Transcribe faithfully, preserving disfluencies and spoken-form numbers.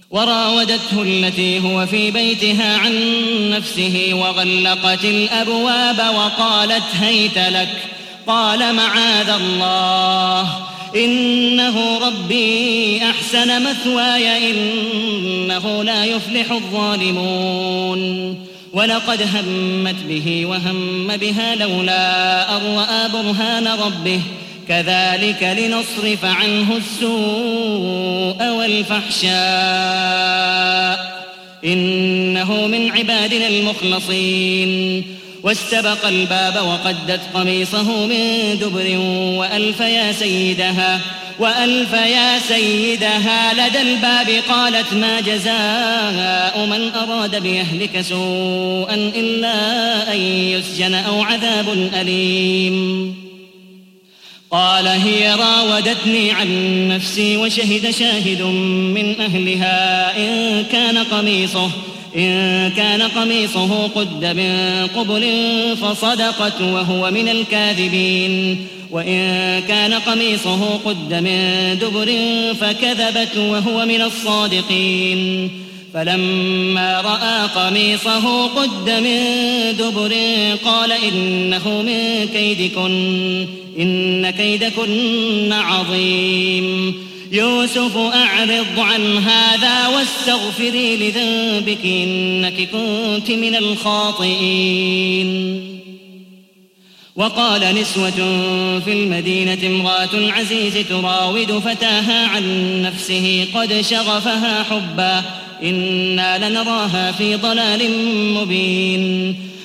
وراودته التي هو في بيتها عن نفسه وغلقت الأبواب وقالت هيت لك. قال معاذ الله إنه ربي أحسن مثواي إنه لا يفلح الظالمون. ولقد همت به وهم بها لولا أن رأى برهان ربه كذلك لنصرف عنه السوء والفحشاء إنه من عبادنا المخلصين. واستبق الباب وقدت قميصه من دبر وألف يا سيدها وألف يا سيدها لدى الباب. قالت ما جزاء من أراد بأهلك سوءا إلا أن يسجن أو عذاب أليم. قال هي راودتني عن نفسي وشهد شاهد من أهلها إن كان قميصه إن كان قميصه قد من قبل فصدقت وهو من الكاذبين وإن كان قميصه قد من دبر فكذبت وهو من الصادقين. فلما رأى قميصه قد من دبر قال إنه من كيدكن إن كيدكن عظيم. يوسف أعرض عن هذا واستغفري لذنبك إنك كنت من الخاطئين. وقال نسوة في المدينة امرأة العزيز تراود فتاها عن نفسه قد شغفها حبا إنا لنراها في ضلال مبين.